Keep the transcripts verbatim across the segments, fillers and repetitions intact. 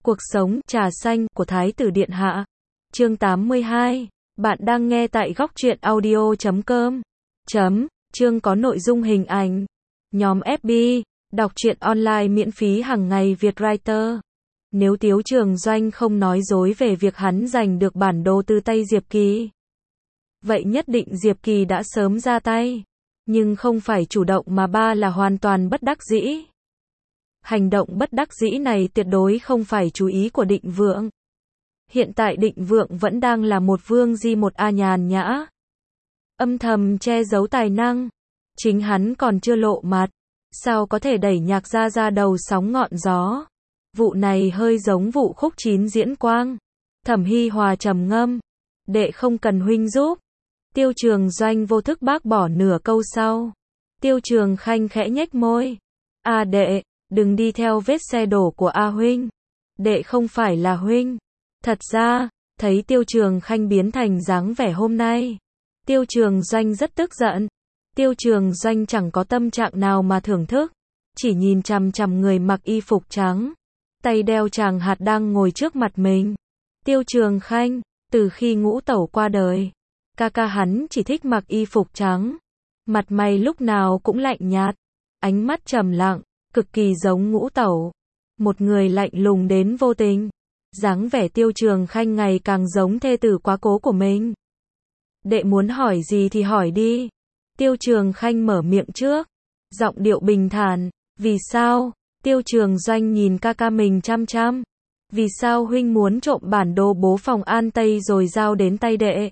Cuộc sống, trà xanh, của Thái tử Điện Hạ. Chương tám mươi hai. Bạn đang nghe tại góc truyện audio chấm com. Chấm. Chương có nội dung hình ảnh. Nhóm ép bê. Đọc truyện online miễn phí hàng ngày Việt Writer. Nếu Tiếu Trường Doanh không nói dối về việc hắn giành được bản đồ từ tay Diệp Kỳ, vậy nhất định Diệp Kỳ đã sớm ra tay. Nhưng không phải chủ động mà ba là hoàn toàn bất đắc dĩ. Hành động bất đắc dĩ này tuyệt đối không phải chú ý của Định Vượng. Hiện tại Định Vượng vẫn đang là một vương di một a nhàn nhã, âm thầm che giấu tài năng. Chính hắn còn chưa lộ mặt, sao có thể đẩy Nhạc gia ra đầu sóng ngọn gió. Vụ này hơi giống vụ khúc chín diễn quang. Thẩm Hi Hòa trầm ngâm. Đệ không cần huynh giúp. Tiêu Trường Doanh vô thức bác bỏ nửa câu sau. Tiêu Trường Khanh khẽ nhếch môi. A đệ, đừng đi theo vết xe đổ của A huynh. Đệ không phải là huynh. Thật ra, thấy Tiêu Trường Khanh biến thành dáng vẻ hôm nay, Tiêu Trường Doanh rất tức giận. Tiêu Trường Doanh chẳng có tâm trạng nào mà thưởng thức, chỉ nhìn chằm chằm người mặc y phục trắng, tay đeo tràng hạt đang ngồi trước mặt mình. Tiêu Trường Khanh, từ khi Ngũ Tẩu qua đời, ca ca hắn chỉ thích mặc y phục trắng. Mặt mày lúc nào cũng lạnh nhạt, ánh mắt trầm lặng, cực kỳ giống Ngũ Tẩu. Một người lạnh lùng đến vô tình. Dáng vẻ Tiêu Trường Khanh ngày càng giống thê tử quá cố của mình. Đệ muốn hỏi gì thì hỏi đi. Tiêu Trường Khanh mở miệng trước, giọng điệu bình thản. Vì sao? Tiêu Trường Doanh nhìn ca ca mình chăm chăm. Vì sao huynh muốn trộm bản đồ bố phòng An Tây rồi giao đến tay đệ?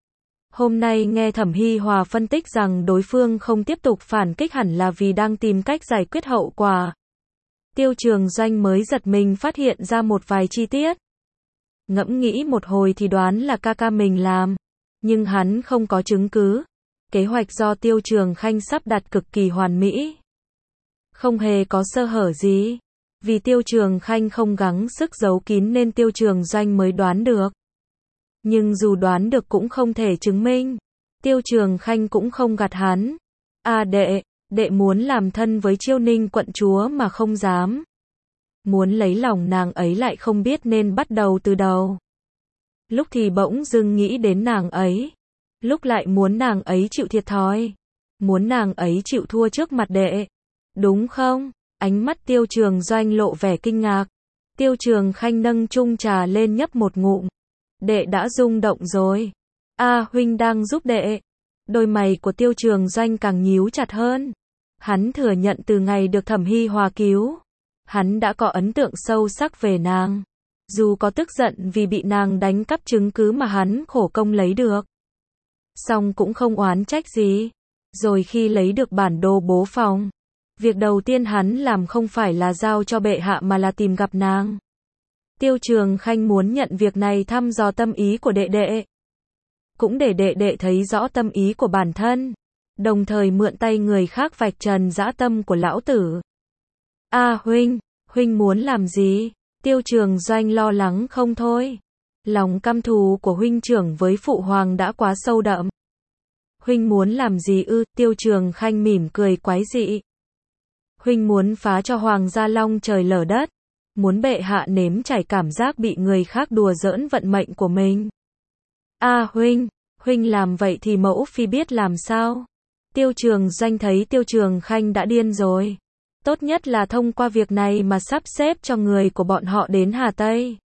Hôm nay nghe Thẩm Hi Hòa phân tích rằng đối phương không tiếp tục phản kích hẳn là vì đang tìm cách giải quyết hậu quả. Tiêu Trường Doanh mới giật mình phát hiện ra một vài chi tiết. Ngẫm nghĩ một hồi thì đoán là ca ca mình làm. Nhưng hắn không có chứng cứ. Kế hoạch do Tiêu Trường Khanh sắp đặt cực kỳ hoàn mỹ. Không hề có sơ hở gì. Vì Tiêu Trường Khanh không gắng sức giấu kín nên Tiêu Trường Doanh mới đoán được. Nhưng dù đoán được cũng không thể chứng minh. Tiêu Trường Khanh cũng không gạt hắn. À đệ, đệ muốn làm thân với Chiêu Ninh quận chúa mà không dám. Muốn lấy lòng nàng ấy lại không biết nên bắt đầu từ đầu. Lúc thì bỗng dưng nghĩ đến nàng ấy. Lúc lại muốn nàng ấy chịu thiệt thòi. Muốn nàng ấy chịu thua trước mặt đệ. Đúng không? Ánh mắt Tiêu Trường Doanh lộ vẻ kinh ngạc. Tiêu Trường Khanh nâng chung trà lên nhấp một ngụm. Đệ đã rung động rồi. A huynh đang giúp đệ. Đôi mày của Tiêu Trường Doanh càng nhíu chặt hơn. Hắn thừa nhận từ ngày được Thẩm Hi Hòa cứu, hắn đã có ấn tượng sâu sắc về nàng. Dù có tức giận vì bị nàng đánh cắp chứng cứ mà hắn khổ công lấy được, song cũng không oán trách gì. Rồi khi lấy được bản đồ bố phòng, việc đầu tiên hắn làm không phải là giao cho bệ hạ mà là tìm gặp nàng. Tiêu Trường Khanh muốn nhận việc này thăm dò tâm ý của đệ đệ, cũng để đệ đệ thấy rõ tâm ý của bản thân, đồng thời mượn tay người khác vạch trần dã tâm của lão tử. A à, huynh, huynh muốn làm gì? Tiêu Trường Doanh lo lắng không thôi. Lòng căm thù của huynh trưởng với phụ hoàng đã quá sâu đậm. Huynh muốn làm gì ư? Tiêu Trường Khanh mỉm cười quái dị. Huynh muốn phá cho hoàng gia long trời lở đất, muốn bệ hạ nếm trải cảm giác bị người khác đùa giỡn vận mệnh của mình. A à, huynh, huynh làm vậy thì mẫu phi biết làm sao? Tiêu Trường Doanh thấy Tiêu Trường Khanh đã điên rồi. Tốt nhất là thông qua việc này mà sắp xếp cho người của bọn họ đến Hà Tây.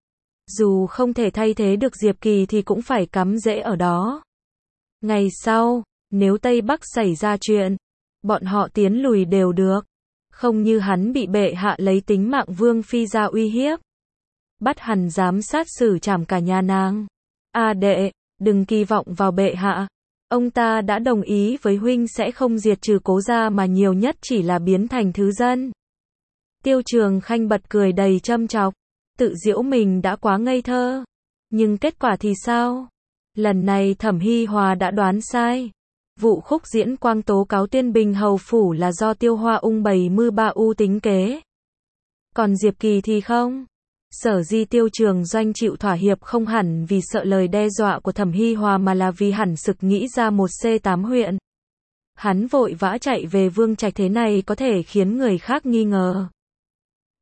Dù không thể thay thế được Diệp Kỳ thì cũng phải cắm rễ ở đó. Ngày sau, nếu Tây Bắc xảy ra chuyện, bọn họ tiến lùi đều được. Không như hắn bị bệ hạ lấy tính mạng Vương Phi ra uy hiếp. Bắt hẳn dám sát xử trảm cả nhà nàng. À đệ, đừng kỳ vọng vào bệ hạ. Ông ta đã đồng ý với huynh sẽ không diệt trừ Cố gia mà nhiều nhất chỉ là biến thành thứ dân. Tiêu Trường Khanh bật cười đầy châm chọc, tự giễu mình đã quá ngây thơ. Nhưng kết quả thì sao? Lần này Thẩm Hi Hòa đã đoán sai. Vụ khúc diễn quang tố cáo Tuyên Bình hầu phủ là do Tiêu Hoa Ung bày mưu ba u tính kế. Còn Diệp Kỳ thì không. Sở di Tiêu Trường Doanh chịu thỏa hiệp không hẳn vì sợ lời đe dọa của Thẩm Hi Hòa mà là vì hẳn sực nghĩ ra một C tám huyện. Hắn vội vã chạy về Vương Trạch thế này có thể khiến người khác nghi ngờ.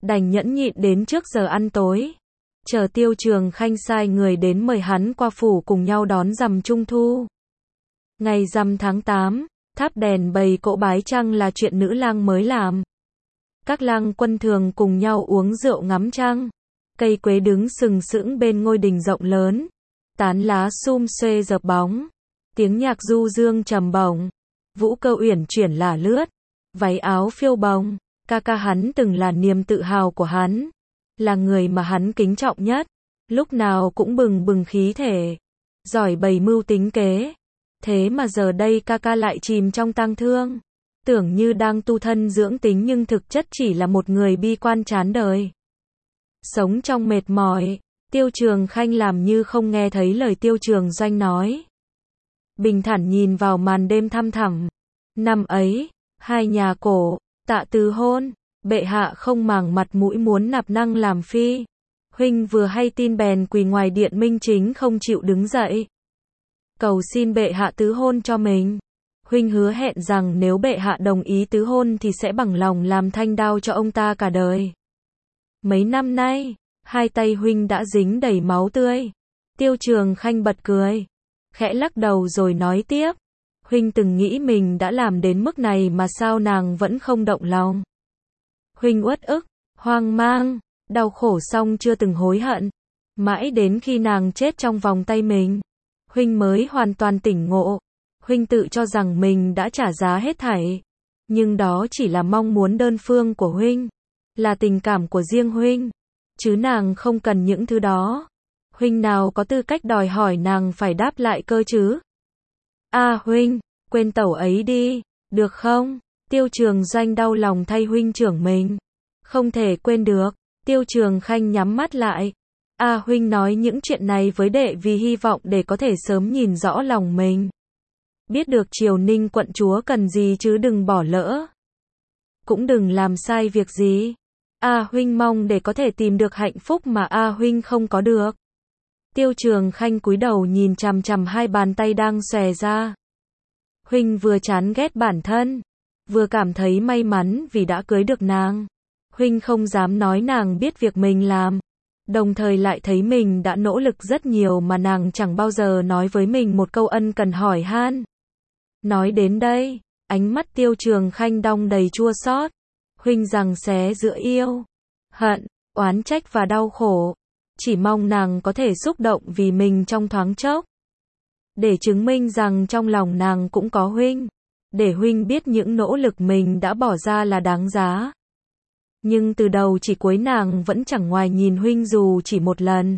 đành nhẫn nhịn đến trước giờ ăn tối. Chờ Tiêu Trường Khanh sai người đến mời hắn qua phủ cùng nhau đón rằm Trung Thu. Ngày rằm tháng tám, thắp đèn bày cỗ bái trăng là chuyện nữ lang mới làm. Các lang quân thường cùng nhau uống rượu ngắm trăng. Cây quế đứng sừng sững bên ngôi đình rộng lớn. Tán lá sum xuê dập bóng. Tiếng nhạc du dương trầm bổng. Vũ cơ uyển chuyển lả lướt. Váy áo phiêu bồng. Ca ca hắn từng là niềm tự hào của hắn. Là người mà hắn kính trọng nhất. Lúc nào cũng bừng bừng khí thể. Giỏi bày mưu tính kế. Thế mà giờ đây ca ca lại chìm trong tang thương. Tưởng như đang tu thân dưỡng tính nhưng thực chất chỉ là một người bi quan chán đời. Sống trong mệt mỏi, Tiêu Trường Khanh làm như không nghe thấy lời Tiêu Trường Doanh nói. Bình thản nhìn vào màn đêm thăm thẳm. Năm ấy, hai nhà cổ, tạ tứ hôn, bệ hạ không màng mặt mũi muốn nạp năng làm phi. Huynh vừa hay tin bèn quỳ ngoài điện minh chính không chịu đứng dậy. Cầu xin bệ hạ tứ hôn cho mình. Huynh hứa hẹn rằng nếu bệ hạ đồng ý tứ hôn thì sẽ bằng lòng làm thanh đao cho ông ta cả đời. Mấy năm nay, hai tay huynh đã dính đầy máu tươi. Tiêu Trường Khanh bật cười, khẽ lắc đầu rồi nói tiếp. Huynh từng nghĩ mình đã làm đến mức này mà sao nàng vẫn không động lòng. Huynh uất ức, hoang mang, đau khổ xong chưa từng hối hận. Mãi đến khi nàng chết trong vòng tay mình, Huynh mới hoàn toàn tỉnh ngộ. Huynh tự cho rằng mình đã trả giá hết thảy. Nhưng đó chỉ là mong muốn đơn phương của Huynh. Là tình cảm của riêng Huynh. Chứ nàng không cần những thứ đó. Huynh nào có tư cách đòi hỏi nàng phải đáp lại cơ chứ? À Huynh, quên tẩu ấy đi, được không? Tiêu Trường Doanh đau lòng thay huynh trưởng mình. Không thể quên được. Tiêu Trường Khanh nhắm mắt lại. À Huynh nói những chuyện này với đệ vì hy vọng để có thể sớm nhìn rõ lòng mình. Biết được Triều Ninh quận chúa cần gì chứ đừng bỏ lỡ. Cũng đừng làm sai việc gì. A Huynh mong để có thể tìm được hạnh phúc mà A Huynh không có được. Tiêu Trường Khanh cúi đầu nhìn chằm chằm hai bàn tay đang xòe ra. Huynh vừa chán ghét bản thân, vừa cảm thấy may mắn vì đã cưới được nàng. Huynh không dám nói nàng biết việc mình làm. Đồng thời lại thấy mình đã nỗ lực rất nhiều mà nàng chẳng bao giờ nói với mình một câu ân cần hỏi han. Nói đến đây, ánh mắt Tiêu Trường Khanh đong đầy chua xót. Huynh rằng xé giữa yêu, hận, oán trách và đau khổ. Chỉ mong nàng có thể xúc động vì mình trong thoáng chốc. Để chứng minh rằng trong lòng nàng cũng có Huynh. Để Huynh biết những nỗ lực mình đã bỏ ra là đáng giá. Nhưng từ đầu chỉ cuối nàng vẫn chẳng ngoài nhìn Huynh dù chỉ một lần.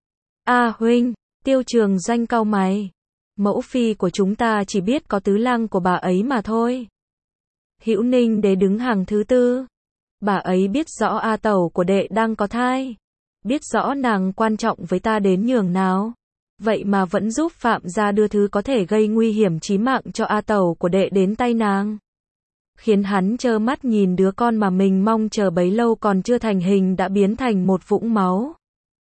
À Huynh, Tiêu Trường Doanh cau mày. Mẫu phi của chúng ta chỉ biết có tứ lang của bà ấy mà thôi. Hữu Ninh đế đứng hàng thứ tư. Bà ấy biết rõ A tẩu của đệ đang có thai. Biết rõ nàng quan trọng với ta đến nhường nào. Vậy mà vẫn giúp Phạm gia đưa thứ có thể gây nguy hiểm chí mạng cho A tẩu của đệ đến tay nàng. Khiến hắn trơ mắt nhìn đứa con mà mình mong chờ bấy lâu còn chưa thành hình đã biến thành một vũng máu.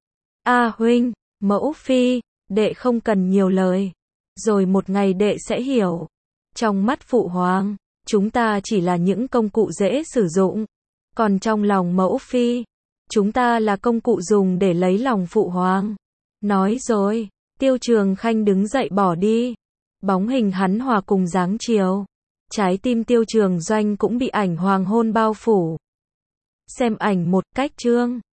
A Huynh, mẫu phi, đệ không cần nhiều lời. Rồi một ngày đệ sẽ hiểu. Trong mắt phụ hoàng, chúng ta chỉ là những công cụ dễ sử dụng. Còn trong lòng mẫu phi, chúng ta là công cụ dùng để lấy lòng phụ hoàng. Nói rồi, Tiêu Trường Khanh đứng dậy bỏ đi. Bóng hình hắn hòa cùng dáng chiều. Trái tim Tiêu Trường Doanh cũng bị ảnh hoàng hôn bao phủ. Xem ảnh một cách chương.